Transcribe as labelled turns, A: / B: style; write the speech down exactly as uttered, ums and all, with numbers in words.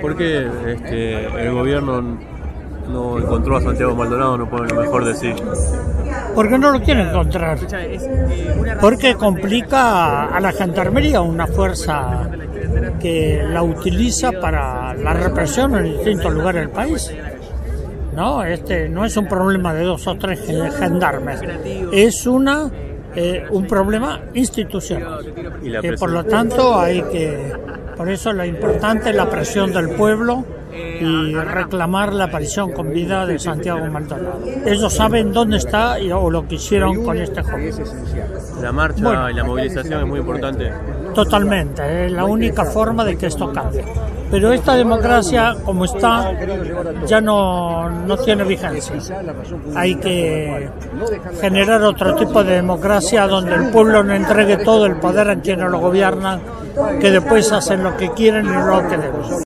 A: ¿Por qué este, el gobierno no encontró a Santiago Maldonado? No puede mejor decir.
B: Porque no lo quiere encontrar. Porque complica a la gendarmería, una fuerza que la utiliza para la represión en distintos lugares del país. No, este no es un problema de dos o tres gendarmes, es una eh, un problema institucional. Y por lo tanto hay que, por eso lo importante es la presión del pueblo y reclamar la aparición con vida de Santiago Maldonado. Ellos saben dónde está y, o lo que hicieron con este joven.
A: La marcha bueno, y la movilización es muy importante.
B: Totalmente, es la única forma de que esto cambie. Pero esta democracia, como está, ya no, no tiene vigencia. Hay que generar otro tipo de democracia donde el pueblo no entregue todo el poder a quienes lo gobiernan, que después hacen lo que quieren y no lo que deben.